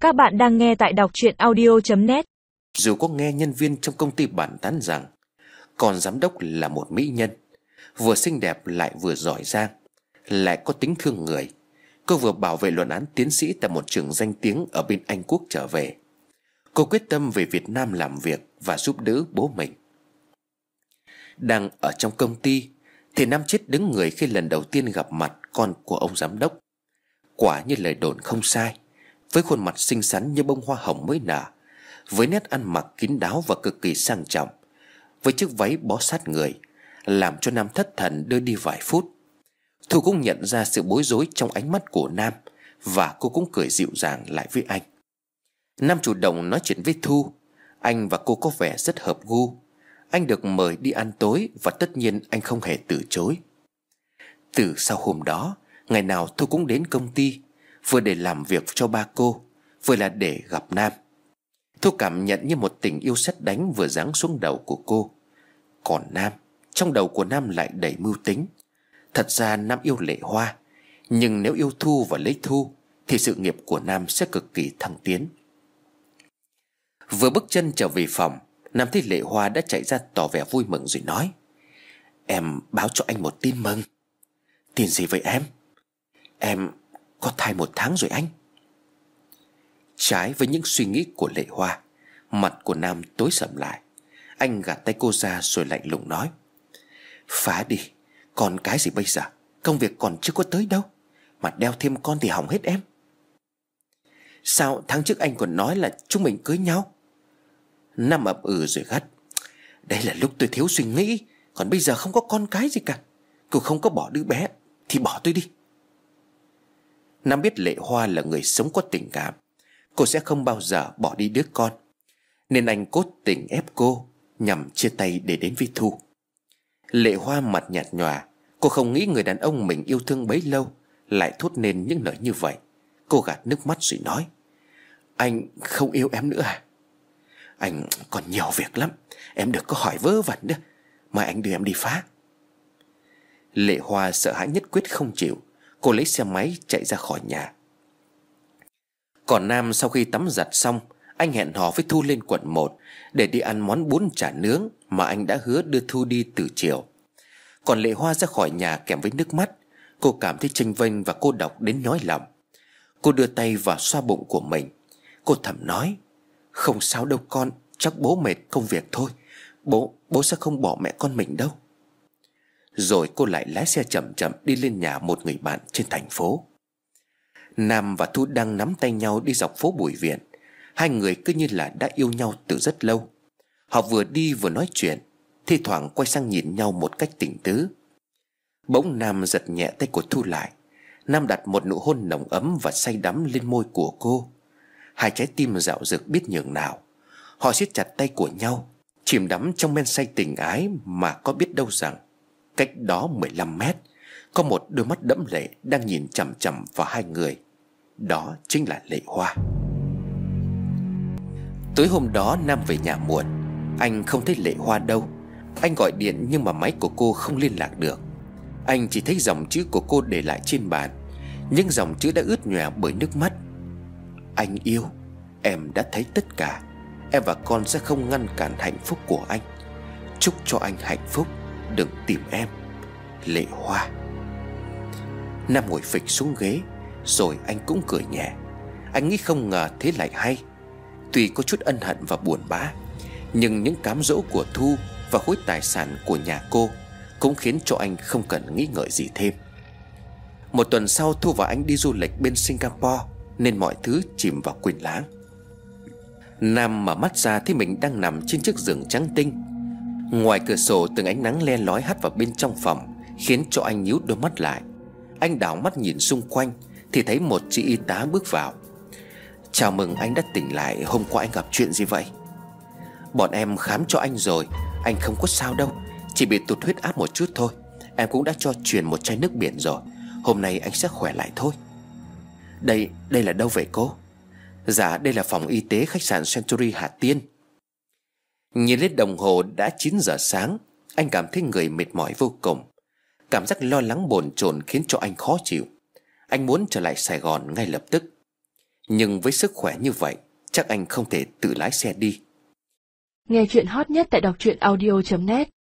Các bạn đang nghe tại đọc truyện audio.net. Dù có nghe nhân viên trong công ty bàn tán rằng con giám đốc là một mỹ nhân, vừa xinh đẹp lại vừa giỏi giang, lại có tính thương người. Cô vừa bảo vệ luận án tiến sĩ tại một trường danh tiếng ở bên Anh Quốc trở về. Cô quyết tâm về Việt Nam làm việc và giúp đỡ bố mình. Đang ở trong công ty thì Nam chết đứng người khi lần đầu tiên gặp mặt con của ông giám đốc. Quả như lời đồn không sai, với khuôn mặt xinh xắn như bông hoa hồng mới nở, với nét ăn mặc kín đáo và cực kỳ sang trọng, với chiếc váy bó sát người, làm cho Nam thất thần đưa đi vài phút. Thu cũng nhận ra sự bối rối trong ánh mắt của Nam, và cô cũng cười dịu dàng lại với anh. Nam chủ động nói chuyện với Thu. Anh và cô có vẻ rất hợp gu. Anh được mời đi ăn tối và tất nhiên anh không hề từ chối. Từ sau hôm đó, ngày nào Thu cũng đến công ty, vừa để làm việc cho ba cô, vừa là để gặp Nam. Thu cảm nhận như một tình yêu sét đánh vừa giáng xuống đầu của cô. Còn Nam, trong đầu của Nam lại đầy mưu tính. Thật ra Nam yêu Lệ Hoa, nhưng nếu yêu Thu và lấy Thu thì sự nghiệp của Nam sẽ cực kỳ thăng tiến. Vừa bước chân trở về phòng, Nam thấy Lệ Hoa đã chạy ra tỏ vẻ vui mừng rồi nói: "Em báo cho anh một tin mừng." "Tin gì vậy em?" "Em có thai 1 tháng rồi anh." Trái với những suy nghĩ của Lệ Hoa, mặt của Nam tối sầm lại. Anh gạt tay cô ra rồi lạnh lùng nói: "Phá đi, còn cái gì bây giờ? Công việc còn chưa có tới đâu, mà đeo thêm con thì hỏng hết em." "Sao tháng trước anh còn nói là chúng mình cưới nhau?" Nam ậm ừ rồi gắt: "Đây là lúc tôi thiếu suy nghĩ, còn bây giờ không có con cái gì cả. Cô không có bỏ đứa bé thì bỏ tôi đi." Nam biết Lệ Hoa là người sống có tình cảm, cô sẽ không bao giờ bỏ đi đứa con, nên anh cố tình ép cô nhằm chia tay để đến với Thu. Lệ Hoa mặt nhạt nhòa. Cô không nghĩ người đàn ông mình yêu thương bấy lâu lại thốt nên những lời như vậy. Cô gạt nước mắt rồi nói: "Anh không yêu em nữa à?" "Anh còn nhiều việc lắm, em đừng có hỏi vớ vẩn nữa, mai anh đưa em đi phá." Lệ Hoa sợ hãi nhất quyết không chịu. Cô lấy xe máy chạy ra khỏi nhà. Còn Nam sau khi tắm giặt xong, anh hẹn hò với Thu lên quận 1 để đi ăn món bún chả nướng mà anh đã hứa đưa Thu đi từ chiều. Còn Lệ Hoa ra khỏi nhà kèm với nước mắt. Cô cảm thấy chênh vênh và cô độc đến nhói lòng. Cô đưa tay vào xoa bụng của mình. Cô thầm nói: "Không sao đâu con, chắc bố mệt công việc thôi. Bố sẽ không bỏ mẹ con mình đâu." Rồi cô lại lái xe chậm chậm đi lên nhà một người bạn trên thành phố. Nam và Thu đang nắm tay nhau đi dọc phố Bùi Viện. Hai người cứ như là đã yêu nhau từ rất lâu. Họ vừa đi vừa nói chuyện, thi thoảng quay sang nhìn nhau một cách tình tứ. Bỗng Nam giật nhẹ tay của Thu lại. Nam đặt một nụ hôn nồng ấm và say đắm lên môi của cô. Hai trái tim dạo dực biết nhường nào. Họ siết chặt tay của nhau, chìm đắm trong men say tình ái, mà có biết đâu rằng cách đó 15 mét có một đôi mắt đẫm lệ đang nhìn chằm chằm vào hai người. Đó chính là Lệ Hoa. Tối hôm đó Nam về nhà muộn. Anh không thấy Lệ Hoa đâu. Anh gọi điện nhưng mà máy của cô không liên lạc được. Anh chỉ thấy dòng chữ của cô để lại trên bàn. Nhưng dòng chữ đã ướt nhòe bởi nước mắt. "Anh yêu, em đã thấy tất cả. Em và con sẽ không ngăn cản hạnh phúc của anh. Chúc cho anh hạnh phúc, đừng tìm em. Lệ Hoa." Nam ngồi phịch xuống ghế, rồi anh cũng cười nhẹ. Anh nghĩ không ngờ thế lại hay. Tuy có chút ân hận và buồn bã, nhưng những cám dỗ của Thu và khối tài sản của nhà cô cũng khiến cho anh không cần nghĩ ngợi gì thêm. Một tuần sau, Thu và anh đi du lịch bên Singapore, nên mọi thứ chìm vào quên lãng. Nam mở mắt ra thấy mình đang nằm trên chiếc giường trắng tinh. Ngoài cửa sổ từng ánh nắng le lói hắt vào bên trong phòng, khiến cho anh nhíu đôi mắt lại. Anh đảo mắt nhìn xung quanh thì thấy một chị y tá bước vào. "Chào mừng anh đã tỉnh lại. Hôm qua anh gặp chuyện gì vậy?" "Bọn em khám cho anh rồi, anh không có sao đâu, chỉ bị tụt huyết áp một chút thôi. Em cũng đã cho truyền một chai nước biển rồi. Hôm nay anh sẽ khỏe lại thôi." Đây là đâu vậy cô?" "Dạ, đây là phòng y tế khách sạn Century Hà Tiên." Nhìn lên đồng hồ đã 9 giờ sáng. Anh cảm thấy người mệt mỏi vô cùng. Cảm giác lo lắng bồn chồn khiến cho anh khó chịu. Anh muốn trở lại Sài Gòn ngay lập tức. Nhưng với sức khỏe như vậy, chắc anh không thể tự lái xe đi. Nghe chuyện hot nhất tại đọc truyện audio.net.